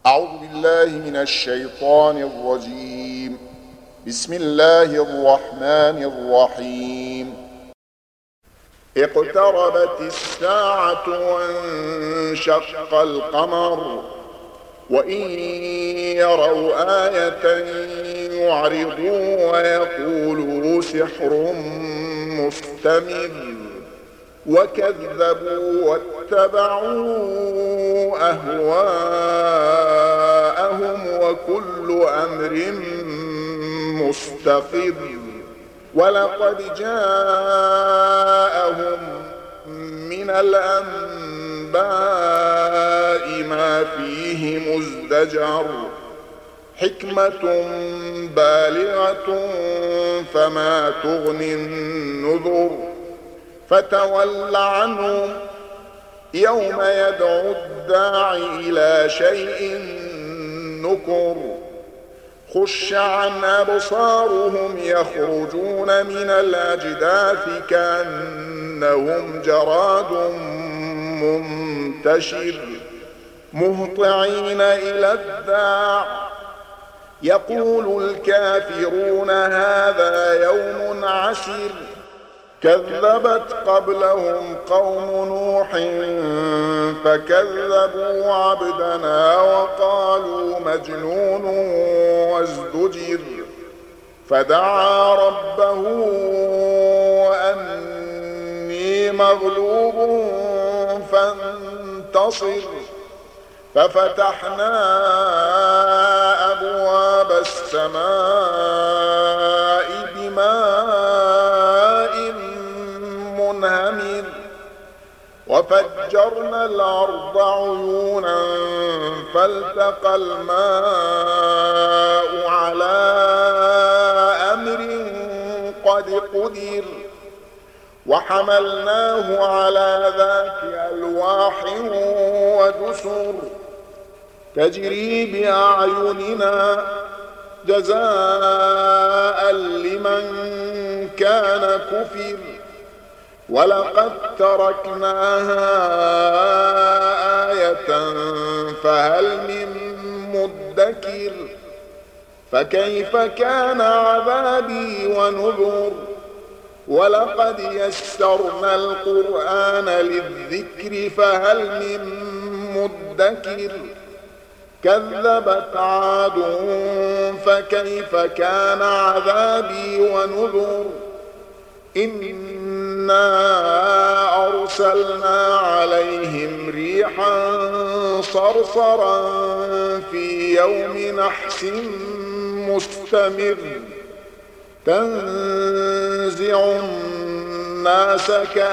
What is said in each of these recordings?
أعوذ بالله من الشيطان الرجيم. بسم الله الرحمن الرحيم. اقتربت الساعة وانشق القمر وإن يروا آية يعرضوا ويقولوا سحر مستمر وكذبوا واتبعوا أهواءهم وكل أمر مستقر ولقد جاءهم من الأنباء ما فيه مزدجر حكمة بالغة فما تغني النذر فتول عنهم يوم يدعو الداعي إلى شيء نكر خش عن أبصارهم يخرجون من الأجداث كأنهم جراد منتشر مهطعين إلى الداع يقول الكافرون هذا يوم عسر كذبت قبلهم قوم نوح فكذبوا عبدنا وقالوا مجنون وازدجر فدعا ربه أني مغلوب فانتصر ففتحنا أبواب السماء بماء منهمر وفجرنا الأرض عيونا فالتقى الماء على أمر قد قدر وحملناه على ذات ألواح ودسر تجري بأعيننا جزاء لمن كان كفر ولقد تركناها آية فهل من مدكر فكيف كان عذابي ونذر ولقد يسرنا القرآن للذكر فهل من مدكر كذبت عاد فكيف كان عذابي ونذر إنا أرسلنا عليهم ريحا صرصرا في يوم نحس مستمر تنزع الناس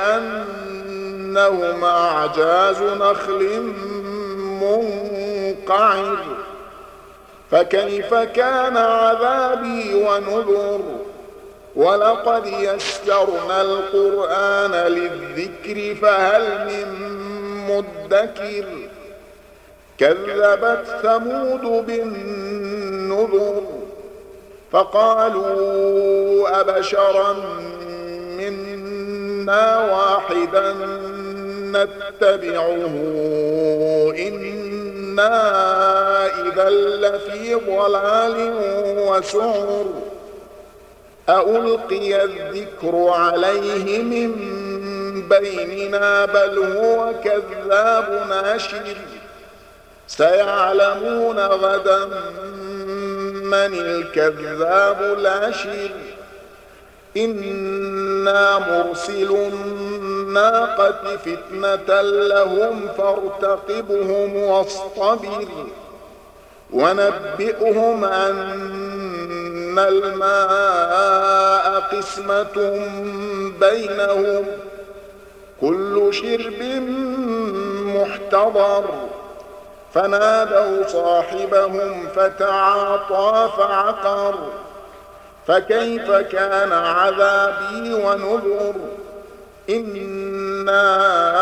كأنهم أعجاز نخل منقعر فكيف كان عذابي ونذر ولقد يسرنا القرآن للذكر فهل من مدكر كذبت ثمود بالنذر فقالوا أبشرا منا واحدا نتبعه إنا إذا لفي ضلال وسعر أألقي الذكر عليه من بيننا بل هو كذاب ناشر سيعلمون غدا من الكذاب الأشر إنا مرسل الناقة فتنة لهم فارتقبهم واصطبر ونبئهم أن الماء قسمة بينهم كل شرب محتضر فنادوا صاحبهم فتعاطى فعقر فكيف كان عذابي ونذر إنا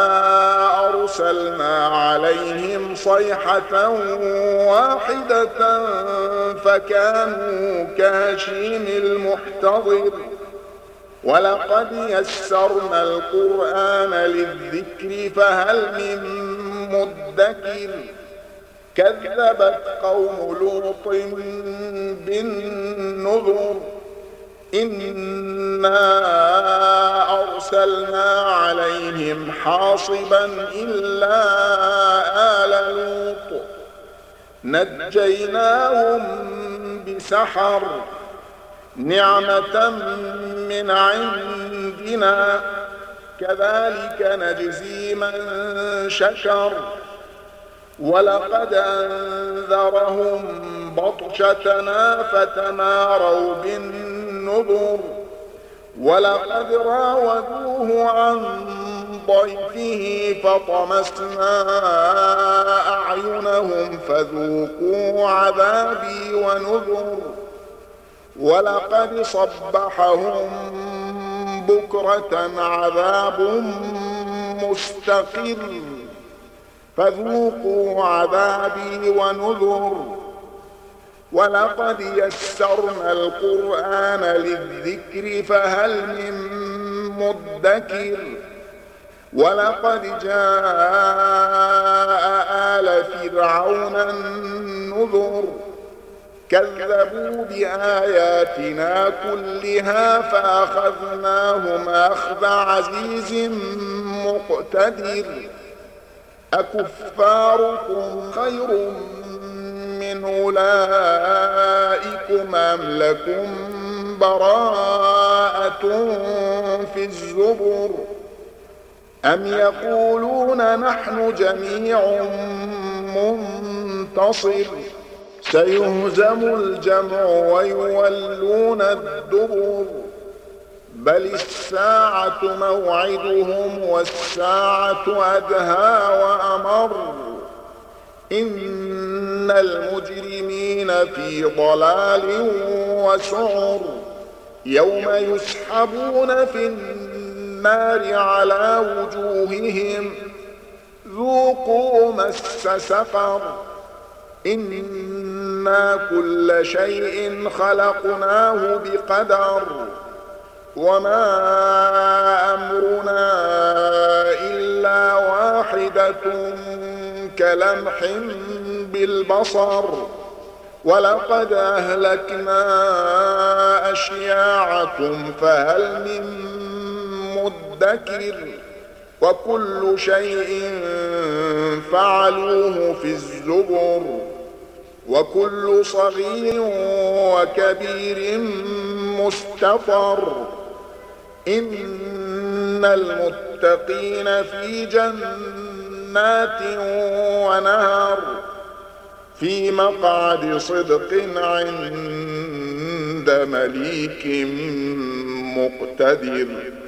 أرسلنا عليهم صيحة واحدة فكانوا كهشيم المحتضر ولقد يسرنا القرآن للذكر فهل من مدكر كذبت قوم لوط بالنذر إنا أرسلنا عليهم حاصبا إلا آل لوط نجيناهم بسحر نعمة من عندنا كذلك نجزي من شكر ولقد أنذرهم بطشتنا فتماروا بالنذر ولقد راودوه عن ضيفه فطمسنا أعينهم فذوقوا عذابي ونذر ولقد صبحهم بكرة عذاب مستقر فذوقوا عذابي ونذر ولقد يسرنا القرآن للذكر فهل من مدكر ولقد جاء آل فرعون النذر كذبوا بآياتنا كلها فأخذناهم أخذ عزيز مقتدر أكفاركم خير من أولئكم أم لكم براءة في الزبر أم يقولون نحن جميع منتصر سيهزم الجمع ويولون الدبر بل الساعة موعدهم والساعة أدهى وأمر إن المجرمين في ضلال وسعر يوم يسحبون في النار على وجوههم ذوقوا مس سقر إنا كل شيء خلقناه بقدر وما أمرنا إلا واحدة كلمح بالبصر ولقد أهلكنا أشياعكم فهل من مدكر وكل شيء فعلوه في الزبر وكل صغير وكبير مستطر إن المتقين في جنات ونهر في مقعد صدق عند مليك مقتدر.